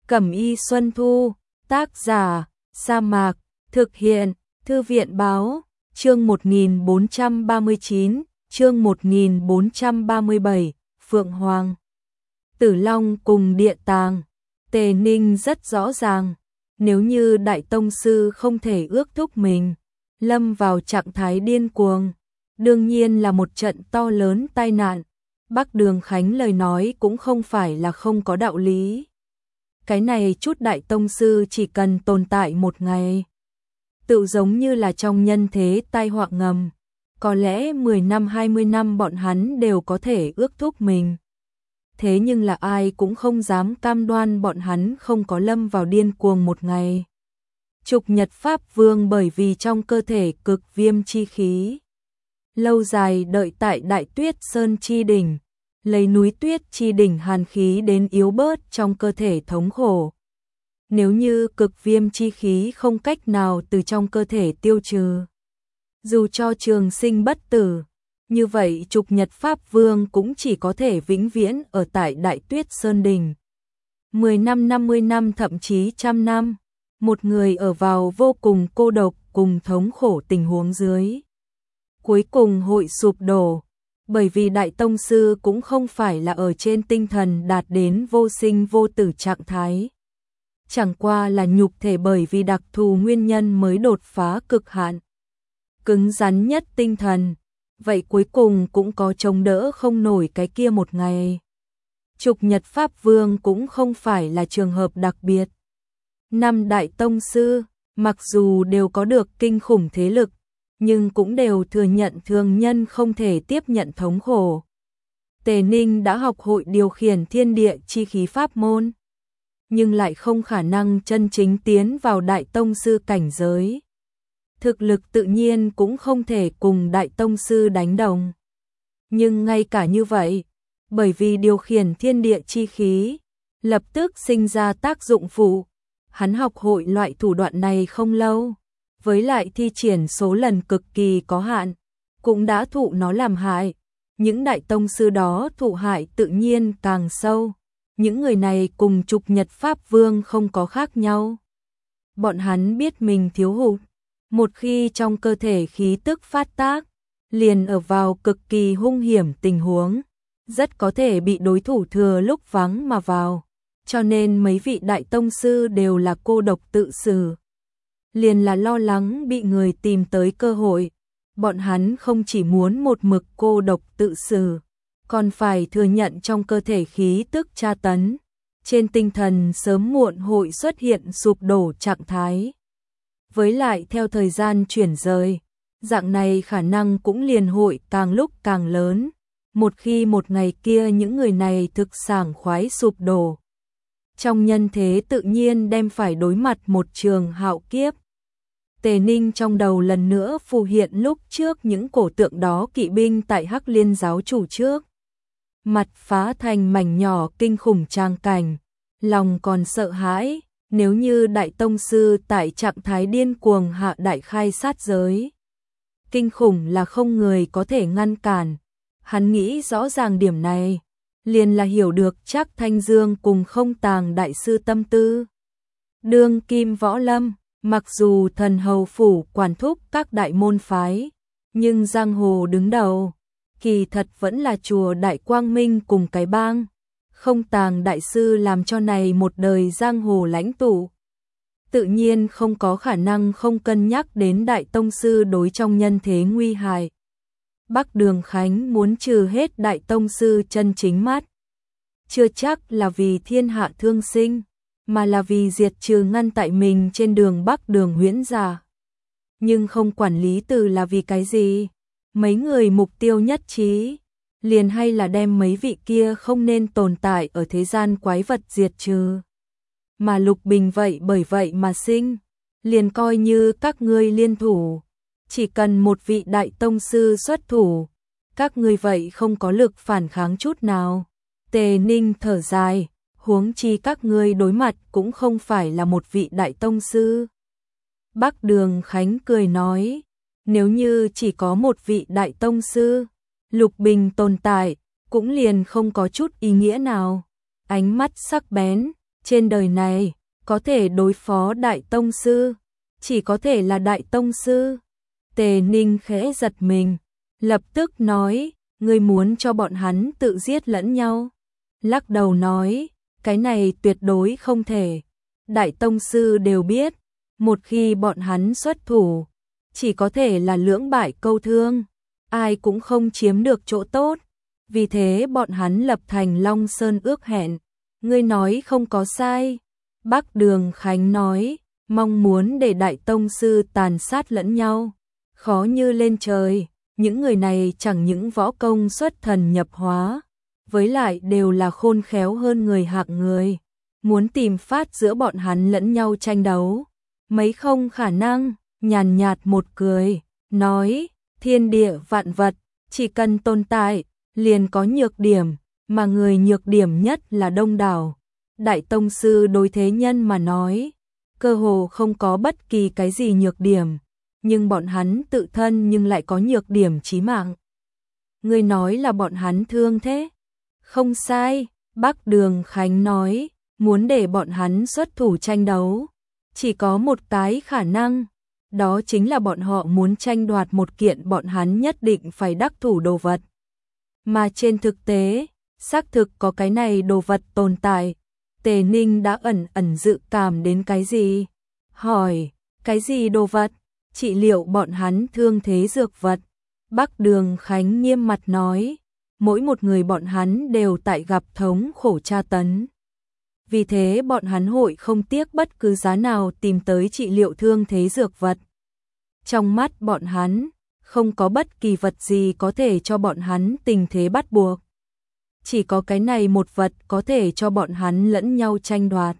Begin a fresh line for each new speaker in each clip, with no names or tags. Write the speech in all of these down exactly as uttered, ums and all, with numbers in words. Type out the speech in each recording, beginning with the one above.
Cẩm y Xuân Thu, tác giả, Sa Mạc, thực hiện, Thư viện Báo, chương một nghìn bốn trăm ba mươi chín, chương một nghìn bốn trăm ba mươi bảy, Phượng Hoàng. Tử Long cùng Địa Tàng, Tề Ninh rất rõ ràng, nếu như Đại Tông Sư không thể ước thúc mình, lâm vào trạng thái điên cuồng, đương nhiên là một trận to lớn tai nạn. Bắc Đường Khánh lời nói cũng không phải là không có đạo lý. Cái này chút Đại Tông Sư chỉ cần tồn tại một ngày, tự giống như là trong nhân thế tai họa ngầm, có lẽ mười năm hai mươi năm bọn hắn đều có thể ước thúc mình. Thế nhưng là ai cũng không dám cam đoan bọn hắn không có lâm vào điên cuồng một ngày. Trục Nhật Pháp Vương bởi vì trong cơ thể cực viêm chi khí, lâu dài đợi tại Đại Tuyết Sơn chi đỉnh, lấy núi tuyết chi đỉnh hàn khí đến yếu bớt trong cơ thể thống khổ. Nếu như cực viêm chi khí không cách nào từ trong cơ thể tiêu trừ, dù cho trường sinh bất tử, như vậy Trục Nhật Pháp Vương cũng chỉ có thể vĩnh viễn ở tại Đại Tuyết Sơn đỉnh. mười năm, năm mươi năm thậm chí trăm năm, một người ở vào vô cùng cô độc cùng thống khổ tình huống dưới, cuối cùng hội sụp đổ, bởi vì Đại Tông Sư cũng không phải là ở trên tinh thần đạt đến vô sinh vô tử trạng thái. Chẳng qua là nhục thể bởi vì đặc thù nguyên nhân mới đột phá cực hạn. Cứng rắn nhất tinh thần, vậy cuối cùng cũng có chống đỡ không nổi cái kia một ngày. Trục Nhật Pháp Vương cũng không phải là trường hợp đặc biệt. Năm Đại Tông Sư, mặc dù đều có được kinh khủng thế lực, nhưng cũng đều thừa nhận thường nhân không thể tiếp nhận thống khổ. Tề Ninh đã học hội điều khiển thiên địa chi khí pháp môn, nhưng lại không khả năng chân chính tiến vào Đại Tông Sư cảnh giới. Thực lực tự nhiên cũng không thể cùng Đại Tông Sư đánh đồng. Nhưng ngay cả như vậy, bởi vì điều khiển thiên địa chi khí, lập tức sinh ra tác dụng phụ, hắn học hội loại thủ đoạn này không lâu, với lại thi triển số lần cực kỳ có hạn, cũng đã thụ nó làm hại. Những Đại Tông Sư đó thụ hại tự nhiên càng sâu. Những người này cùng Trục Nhật Pháp Vương không có khác nhau. Bọn hắn biết mình thiếu hụt, một khi trong cơ thể khí tức phát tác, liền ở vào cực kỳ hung hiểm tình huống, rất có thể bị đối thủ thừa lúc vắng mà vào. Cho nên mấy vị Đại Tông Sư đều là cô độc tự xử, liền là lo lắng bị người tìm tới cơ hội. Bọn hắn không chỉ muốn một mực cô độc tự xử, còn phải thừa nhận trong cơ thể khí tức tra tấn, trên tinh thần sớm muộn hội xuất hiện sụp đổ trạng thái. Với lại theo thời gian chuyển rời, dạng này khả năng cũng liền hội càng lúc càng lớn. Một khi một ngày kia những người này thực sảng khoái sụp đổ, trong nhân thế tự nhiên đem phải đối mặt một trường hạo kiếp. Tề Ninh trong đầu lần nữa phù hiện lúc trước những cổ tượng đó kỵ binh tại Hắc Liên giáo chủ trước. Mặt phá thành mảnh nhỏ kinh khủng trang cảnh, lòng còn sợ hãi, nếu như Đại Tông Sư tại trạng thái điên cuồng hạ đại khai sát giới. Kinh khủng là không người có thể ngăn cản, hắn nghĩ rõ ràng điểm này, liền là hiểu được chắc Thanh Dương cùng Không Tàng Đại Sư tâm tư. Đương kim võ lâm, mặc dù thần hầu phủ quản thúc các đại môn phái, nhưng giang hồ đứng đầu, kỳ thật vẫn là chùa Đại Quang Minh cùng cái bang. Không Tàng Đại Sư làm cho này một đời giang hồ lãnh tụ, tự nhiên không có khả năng không cân nhắc đến Đại Tông Sư đối trong nhân thế nguy hại. Bắc Đường Khánh muốn trừ hết Đại Tông Sư chân chính mắt, chưa chắc là vì thiên hạ thương sinh, mà là vì diệt trừ ngăn tại mình trên đường Bắc Đường Huyễn Giả. Nhưng không quản lý từ là vì cái gì, mấy người mục tiêu nhất trí, liền hay là đem mấy vị kia không nên tồn tại ở thế gian quái vật diệt trừ. Mà Lục Bình vậy bởi vậy mà sinh, liền coi như các ngươi liên thủ, chỉ cần một vị Đại Tông Sư xuất thủ, các ngươi vậy không có lực phản kháng chút nào. Tề Ninh thở dài, huống chi các ngươi đối mặt cũng không phải là một vị Đại Tông Sư. Bắc Đường Khánh cười nói, nếu như chỉ có một vị Đại Tông Sư, Lục Bình tồn tại, cũng liền không có chút ý nghĩa nào. Ánh mắt sắc bén, Trên đời này, có thể đối phó Đại Tông Sư, chỉ có thể là Đại Tông Sư. Tề Ninh khẽ giật mình, lập tức nói, ngươi muốn cho bọn hắn tự giết lẫn nhau. Lắc đầu nói, cái này tuyệt đối không thể. Đại Tông Sư đều biết, một khi bọn hắn xuất thủ, chỉ có thể là lưỡng bại câu thương, ai cũng không chiếm được chỗ tốt. Vì thế bọn hắn lập thành Long Sơn ước hẹn. Ngươi nói không có sai. Bắc Đường Khánh nói, mong muốn để Đại Tông Sư tàn sát lẫn nhau, khó như lên trời. Những người này chẳng những võ công xuất thần nhập hóa, với lại đều là khôn khéo hơn người hạng người. Muốn tìm phát giữa bọn hắn lẫn nhau tranh đấu, mấy không khả năng. Nhàn nhạt một cười, nói, thiên địa vạn vật, chỉ cần tồn tại, liền có nhược điểm, mà người nhược điểm nhất là đông đảo. Đại Tông Sư đối thế nhân mà nói, cơ hồ không có bất kỳ cái gì nhược điểm, nhưng bọn hắn tự thân nhưng lại có nhược điểm chí mạng. Ngươi nói là bọn hắn thương thế? Không sai, Bắc Đường Khánh nói, muốn để bọn hắn xuất thủ tranh đấu, chỉ có một cái khả năng, đó chính là bọn họ muốn tranh đoạt một kiện bọn hắn nhất định phải đắc thủ đồ vật. Mà trên thực tế, xác thực có cái này đồ vật tồn tại. Tề Ninh đã ẩn ẩn dự cảm đến cái gì? Hỏi, cái gì đồ vật? Trị liệu bọn hắn thương thế dược vật. Bắc Đường Khánh nghiêm mặt nói, mỗi một người bọn hắn đều tại gặp thống khổ tra tấn. Vì thế bọn hắn hội không tiếc bất cứ giá nào tìm tới trị liệu thương thế dược vật. Trong mắt bọn hắn, không có bất kỳ vật gì có thể cho bọn hắn tình thế bắt buộc. Chỉ có cái này một vật có thể cho bọn hắn lẫn nhau tranh đoạt.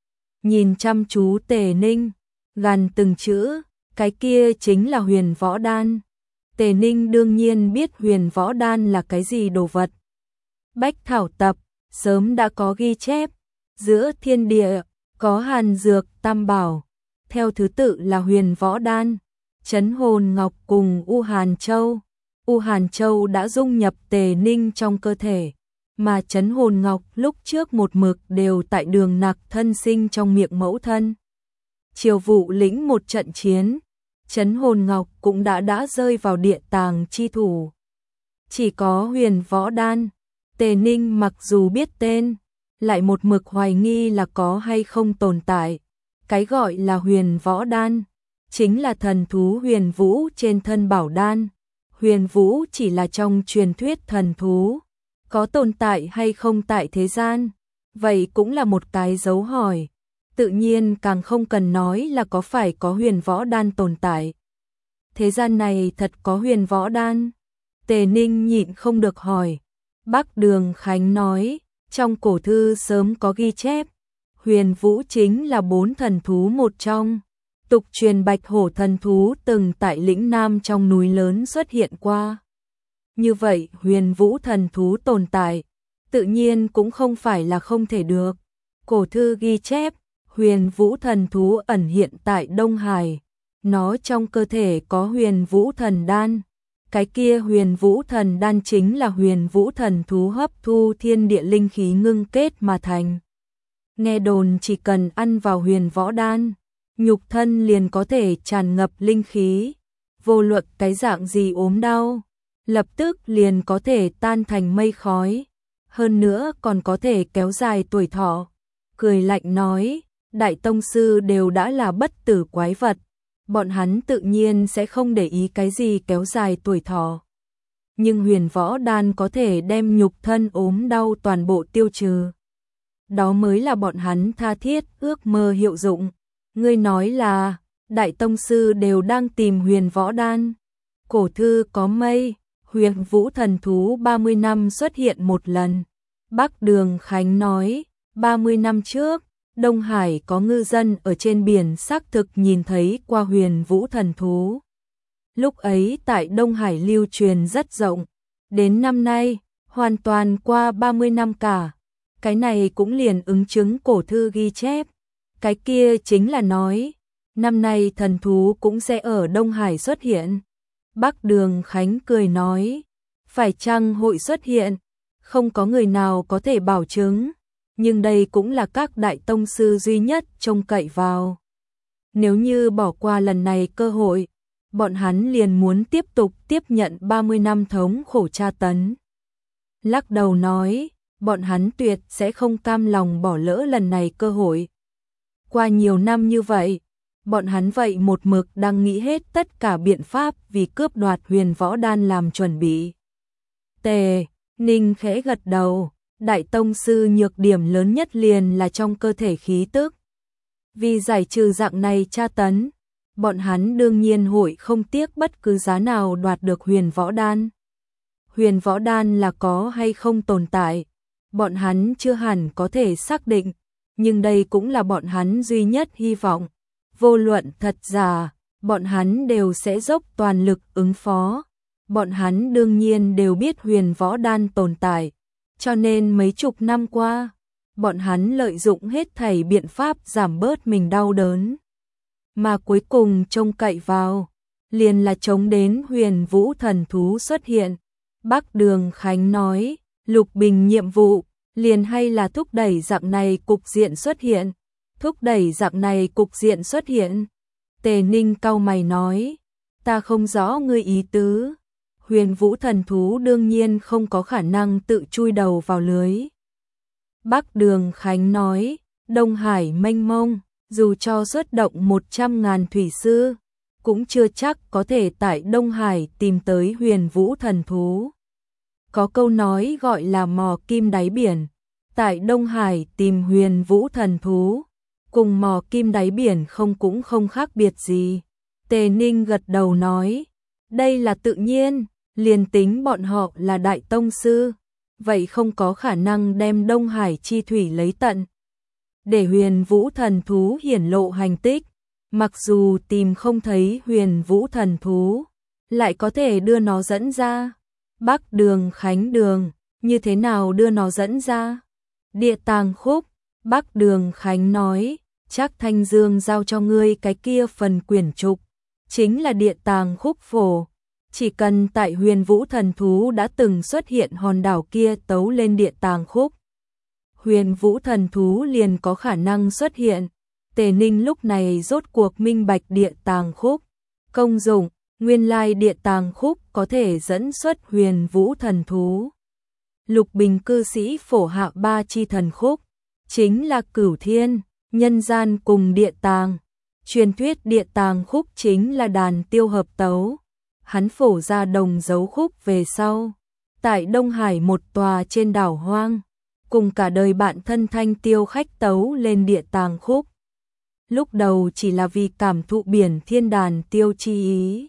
Nhìn chăm chú Tề Ninh, gằn từng chữ, cái kia chính là Huyền Võ Đan. Tề Ninh đương nhiên biết Huyền Võ Đan là cái gì đồ vật. Bách Thảo Tập sớm đã có ghi chép, giữa thiên địa có Hàn Dược Tam Bảo, theo thứ tự là Huyền Võ Đan, Chấn Hồn Ngọc cùng U Hàn Châu. U Hàn Châu đã dung nhập Tề Ninh trong cơ thể, mà Chấn Hồn Ngọc lúc trước một mực đều tại Đường Nặc thân sinh trong miệng mẫu thân. Triều Vụ lĩnh một trận chiến, Chấn Hồn Ngọc cũng đã đã rơi vào địa tàng chi thủ. Chỉ có Huyền Võ Đan, Tề Ninh mặc dù biết tên, lại một mực hoài nghi là có hay không tồn tại. Cái gọi là Huyền Võ Đan, chính là thần thú Huyền Vũ trên thân bảo đan. Huyền Vũ chỉ là trong truyền thuyết thần thú, có tồn tại hay không tại thế gian, vậy cũng là một cái dấu hỏi. Tự nhiên càng không cần nói là có phải có Huyền Võ Đan tồn tại. Thế gian này thật có Huyền Võ Đan? Tề Ninh nhịn không được hỏi. Bắc Đường Khánh nói, trong cổ thư sớm có ghi chép, Huyền Vũ chính là bốn thần thú một trong. Tục truyền Bạch Hổ thần thú từng tại lĩnh Nam trong núi lớn xuất hiện qua. Như vậy Huyền Vũ thần thú tồn tại, tự nhiên cũng không phải là không thể được. Cổ thư ghi chép, Huyền Vũ thần thú ẩn hiện tại Đông Hải, nó trong cơ thể có Huyền Vũ thần đan. Cái kia Huyền Vũ thần đan chính là Huyền Vũ thần thú hấp thu thiên địa linh khí ngưng kết mà thành. Nghe đồn chỉ cần ăn vào Huyền Võ đan, nhục thân liền có thể tràn ngập linh khí, vô luận cái dạng gì ốm đau, lập tức liền có thể tan thành mây khói, hơn nữa còn có thể kéo dài tuổi thọ. Cười lạnh nói, Đại Tông Sư đều đã là bất tử quái vật, bọn hắn tự nhiên sẽ không để ý cái gì kéo dài tuổi thọ. Nhưng Huyền Võ Đan có thể đem nhục thân ốm đau toàn bộ tiêu trừ. Đó mới là bọn hắn tha thiết ước mơ hiệu dụng. Ngươi nói là, Đại Tông Sư đều đang tìm Huyền Võ Đan. Cổ thư có mây, Huyền Vũ thần thú ba mươi năm xuất hiện một lần. Bắc Đường Khánh nói, ba mươi năm trước, Đông Hải có ngư dân ở trên biển xác thực nhìn thấy qua Huyền Vũ thần thú. Lúc ấy tại Đông Hải lưu truyền rất rộng, đến năm nay, hoàn toàn qua ba mươi năm cả. Cái này cũng liền ứng chứng cổ thư ghi chép. Cái kia chính là nói, năm nay thần thú cũng sẽ ở Đông Hải xuất hiện. Bắc Đường Khánh cười nói, phải chăng hội xuất hiện, không có người nào có thể bảo chứng. nhưng đây cũng là các đại tông sư duy nhất trông cậy vào. Nếu như bỏ qua lần này cơ hội, bọn hắn liền muốn tiếp tục tiếp nhận ba mươi năm thống khổ tra tấn. Lắc đầu nói, bọn hắn tuyệt sẽ không cam lòng bỏ lỡ lần này cơ hội. Qua nhiều năm như vậy, bọn hắn vậy một mực đang nghĩ hết tất cả biện pháp vì cướp đoạt huyền võ đan làm chuẩn bị. Tề Ninh khẽ gật đầu, đại tông sư nhược điểm lớn nhất liền là trong cơ thể khí tức. Vì giải trừ dạng này tra tấn, bọn hắn đương nhiên hội không tiếc bất cứ giá nào đoạt được huyền võ đan. Huyền võ đan là có hay không tồn tại, bọn hắn chưa hẳn có thể xác định, nhưng đây cũng là bọn hắn duy nhất hy vọng. Vô luận thật giả, bọn hắn đều sẽ dốc toàn lực ứng phó. Bọn hắn đương nhiên đều biết huyền võ đan tồn tại, cho nên mấy chục năm qua, bọn hắn lợi dụng hết thảy biện pháp giảm bớt mình đau đớn. Mà cuối cùng trông cậy vào, liền là chống đến huyền vũ thần thú xuất hiện. Bắc Đường Khánh nói, Lục Bình nhiệm vụ, liền hay là thúc đẩy dạng này cục diện xuất hiện. Thúc đẩy dạng này cục diện xuất hiện. Tề Ninh cau mày nói, ta không rõ ngươi ý tứ. Huyền vũ thần thú đương nhiên không có khả năng tự chui đầu vào lưới. Bắc Đường Khánh nói, Đông Hải mênh mông, dù cho xuất động một trăm ngàn thủy sư, cũng chưa chắc có thể tại Đông Hải tìm tới huyền vũ thần thú. Có câu nói gọi là mò kim đáy biển, tại Đông Hải tìm huyền vũ thần thú, cùng mò kim đáy biển không cũng không khác biệt gì. Tề Ninh gật đầu nói, đây là tự nhiên, liền tính bọn họ là đại tông sư, vậy không có khả năng đem Đông Hải chi thủy lấy tận. Để huyền vũ thần thú hiển lộ hành tích, mặc dù tìm không thấy huyền vũ thần thú, lại có thể đưa nó dẫn ra. Bắc Đường Khánh Đường, như thế nào đưa nó dẫn ra? Địa tàng khúc, Bắc Đường Khánh nói, chắc Thanh Dương giao cho ngươi cái kia phần quyển trục, chính là địa tàng khúc phổ. Chỉ cần tại huyền vũ thần thú đã từng xuất hiện hòn đảo kia tấu lên địa tàng khúc, huyền vũ thần thú liền có khả năng xuất hiện. Tề Ninh lúc này rốt cuộc minh bạch địa tàng khúc công dụng, nguyên lai địa tàng khúc có thể dẫn xuất huyền vũ thần thú. Lục Bình cư sĩ phổ hạ ba chi thần khúc, chính là Cửu Thiên, Nhân Gian cùng địa tàng. Truyền thuyết địa tàng khúc chính là đàn tiêu hợp tấu. Hắn phổ ra đồng dấu khúc về sau, tại Đông Hải một tòa trên đảo hoang, cùng cả đời bạn thân Thanh Tiêu khách tấu lên địa tàng khúc. Lúc đầu chỉ là vì cảm thụ biển thiên đàn tiêu chi ý,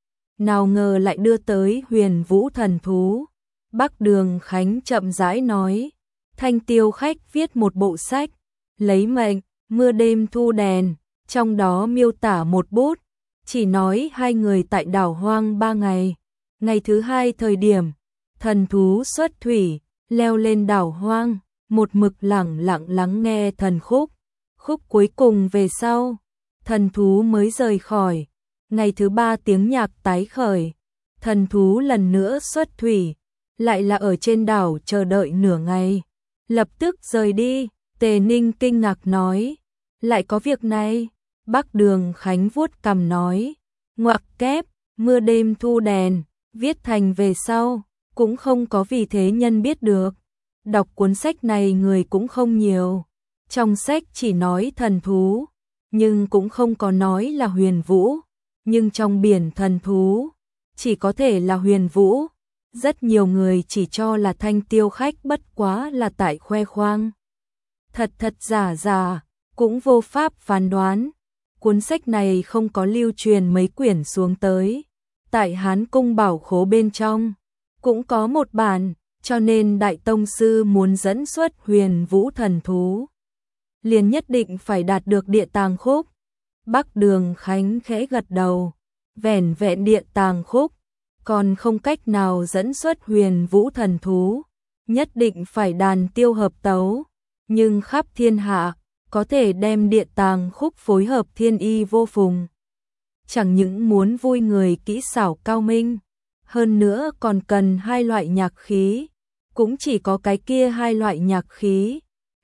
nào ngờ lại đưa tới huyền vũ thần thú. Bắc Đường Khánh chậm rãi nói, Thanh Tiêu khách viết một bộ sách, lấy mệnh, mưa đêm thu đèn, trong đó miêu tả một bút, chỉ nói hai người tại đảo hoang ba ngày. Ngày thứ hai thời điểm, thần thú xuất thủy, leo lên đảo hoang, một mực lẳng lặng lắng nghe thần khúc. Khúc cuối cùng về sau, thần thú mới rời khỏi. Ngày thứ ba tiếng nhạc tái khởi, thần thú lần nữa xuất thủy, lại là ở trên đảo chờ đợi nửa ngày, lập tức rời đi. Tề Ninh kinh ngạc nói, lại có việc này? Bắc Đường Khánh vuốt cằm nói, ngoặc kép, mưa đêm thu đèn, viết thành về sau, cũng không có vì thế nhân biết được. Đọc cuốn sách này người cũng không nhiều. Trong sách chỉ nói thần thú, nhưng cũng không có nói là huyền vũ. Nhưng trong biển thần thú, chỉ có thể là huyền vũ. Rất nhiều người chỉ cho là Thanh Tiêu khách bất quá là tại khoe khoang. Thật thật giả giả, cũng vô pháp phán đoán. Cuốn sách này không có lưu truyền mấy quyển xuống tới. Tại Hán Cung bảo khố bên trong, cũng có một bản, cho nên Đại Tông Sư muốn dẫn xuất huyền vũ thần thú, liền nhất định phải đạt được địa tàng khúc. Bắc Đường Khánh khẽ gật đầu, vẻn vẹn địa tàng khúc, còn không cách nào dẫn xuất huyền vũ thần thú, nhất định phải đàn tiêu hợp tấu, nhưng khắp thiên hạ, có thể đem địa tàng khúc phối hợp thiên y vô phùng. Chẳng những muốn vui người kỹ xảo cao minh, hơn nữa còn cần hai loại nhạc khí, cũng chỉ có cái kia hai loại nhạc khí,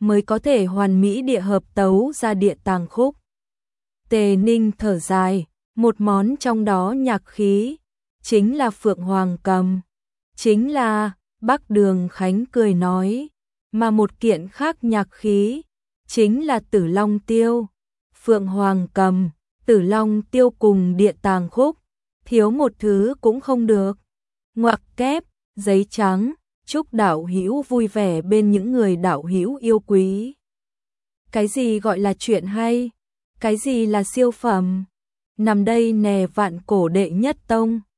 mới có thể hoàn mỹ địa hợp tấu ra địa tàng khúc. Tề Ninh thở dài, một món trong đó nhạc khí, chính là Phượng Hoàng cầm, chính là, Bắc Đường Khánh cười nói, mà một kiện khác nhạc khí, chính là Tử Long Tiêu. Phượng Hoàng cầm, Tử Long Tiêu cùng địa tàng khúc, thiếu một thứ cũng không được. Ngoặc kép, giấy trắng, chúc đạo hữu vui vẻ bên những người đạo hữu yêu quý. Cái gì gọi là chuyện hay? Cái gì là siêu phẩm? Nằm đây nè vạn cổ đệ nhất tông.